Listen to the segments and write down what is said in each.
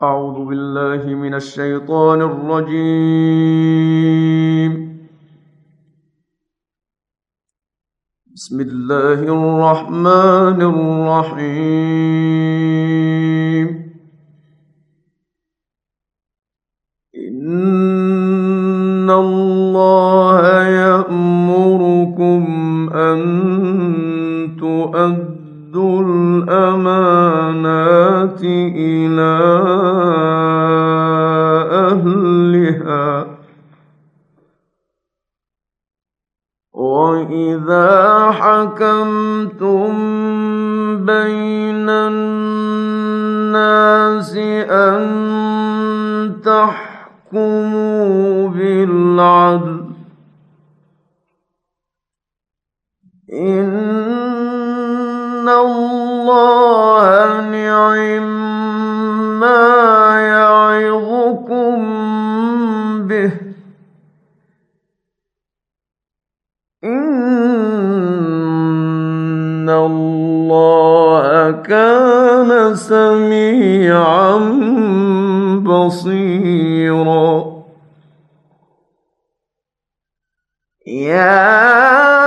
أعوذ بالله من الشيطان الرجيم. بسم الله الرحمن الرحيم. إن الله يأمركم أن تؤدوا الأمانات إلى أهلها وإذا حكمتم بين الناس أن تحكموا بالعدل. إن الله نعم ما يعظكم به. إن الله كان سميعا بصيرا. يا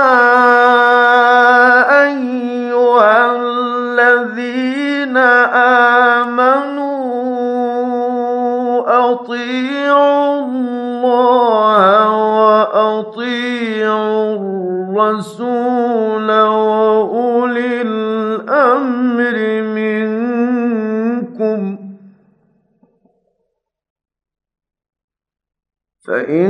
أيها الذين آمنوا أطيعوا الله وأطيعوا الرسول وأولي الأمر منكم، فإن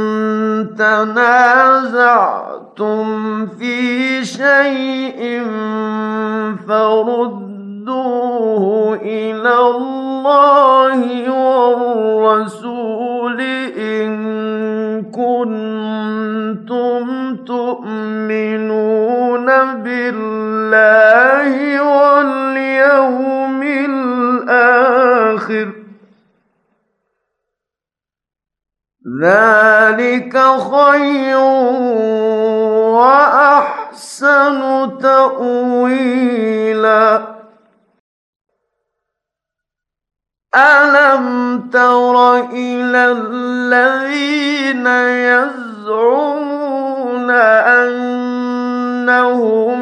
تنازعتم في شيء فردوه إلى الله والرسول إن كنتم تؤمنون بالله واليوم الآخر، ذلك خير وأحسن تأويلا. ألم تر إلى الذين يزعمون أنهم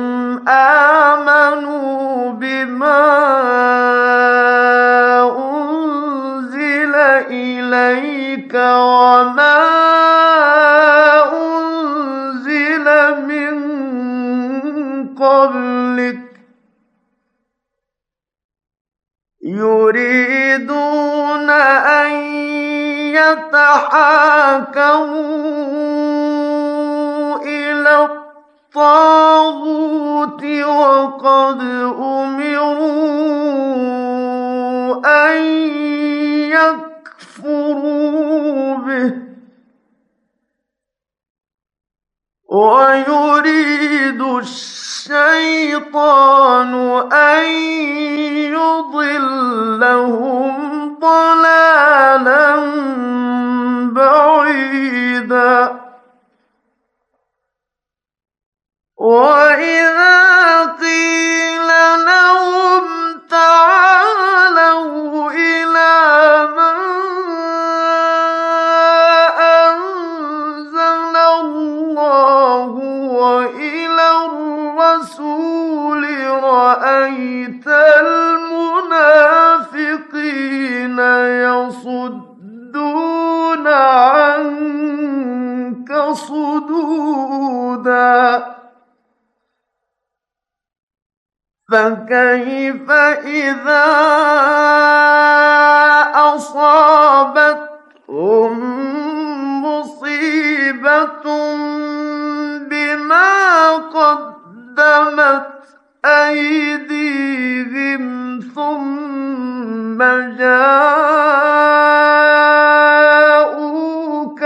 آمنوا بما أنزل إليك وما أنزل من قبلك يريدون أن يتحاكموا إلى الطاغوت وقد أمروا أن يكفروا به، ويريد الشيطان أن يضلهم ضلالا بعيدا. وإذا قيل لهم تعالوا إلى ما أنزل الله وإلى الرسول رأيت المنافقين يصدون عنك صدودا. فكيف إذا أصابتهم مصيبة بما قدمت أيديهم ثم جاءوك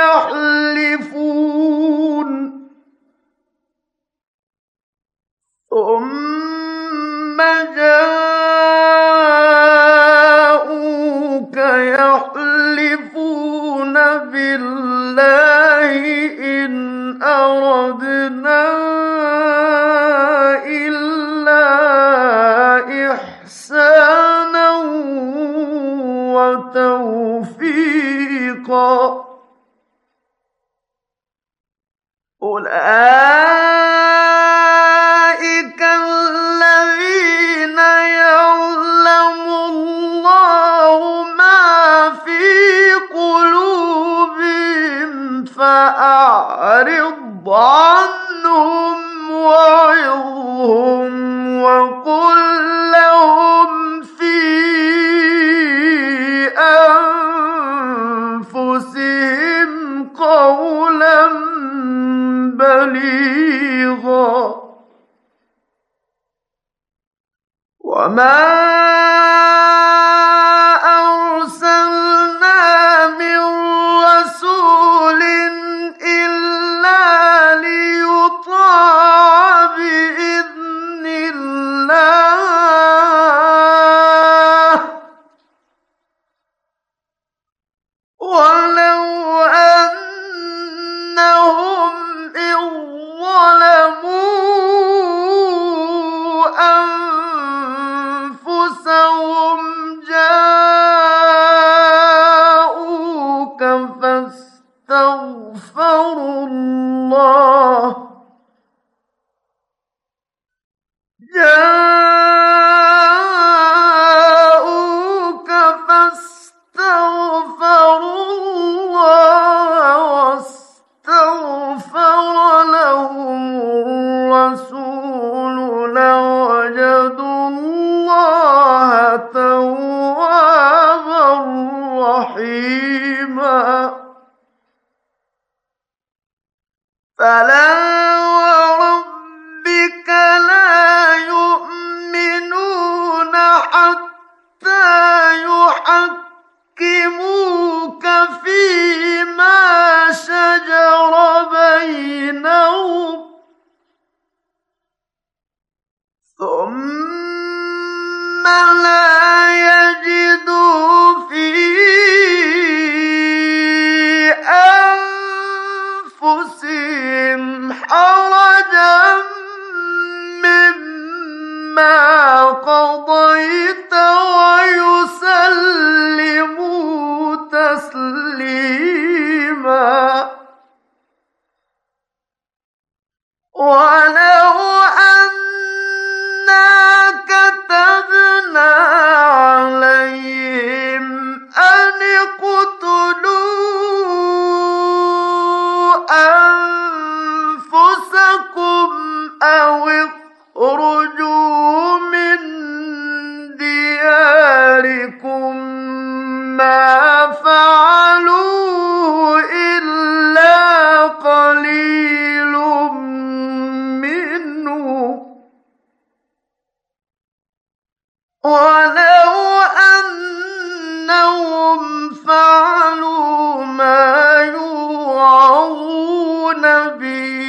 يحلفون بالله إن أردنا إلا إحسانا وتوفيقا. أولئك الذين يعلم الله ما في قلوبهم فأعرض عنهم وعظهم وقل لهم في أنفسهم قولا بليغا. وما أرسلنا من رسول إلا ليطاع بإذن الله ولو أنهم إذ ظلموا أنفسهم جاءوك فاستغفروا الله واستغفر لهم الرسول لوجدوا الله توابا رحيما. فلا وربك لا يؤمنون حتى يحكموك فيما شجر بينهم ثم لا يجدوا في أنفسهم حرجا مما قضيت ويسلموا تسليما. ولو أنا كتبنا عليهم أن اقتلوا أنفسكم أو اخرجوا من دياركم ما فعلوه إلا قليل منهم ولو أنهم فعلوا ما يوعظون به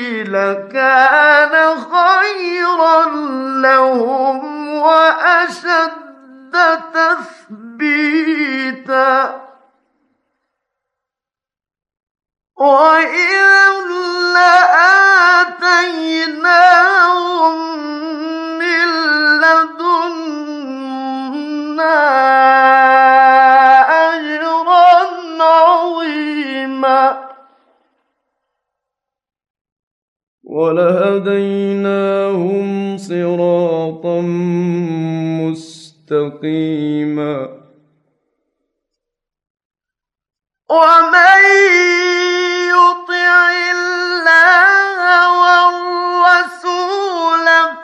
لكان خيرا لهم وأشد تثبيتا. وإذا لآتيناهم من لدنا أجرا عظيما. ولهديناهم صراطا مستقيما. ومن يطع الله والرسول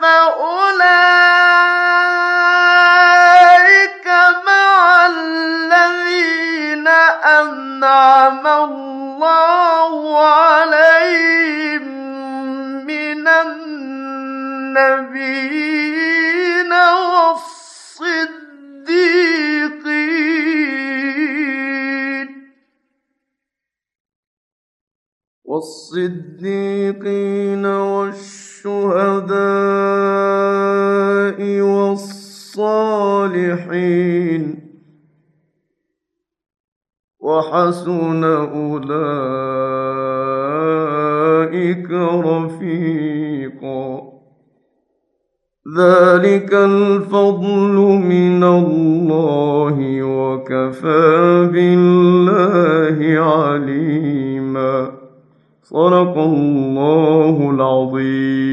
فأولئك مع الذين أنعم الله عليهم من النبيين والصديقين والشهداء والصالحين وحسن أولئك رفيقا. ذلك الفضل من الله وكفى بالله عليما. صدق الله العظيم.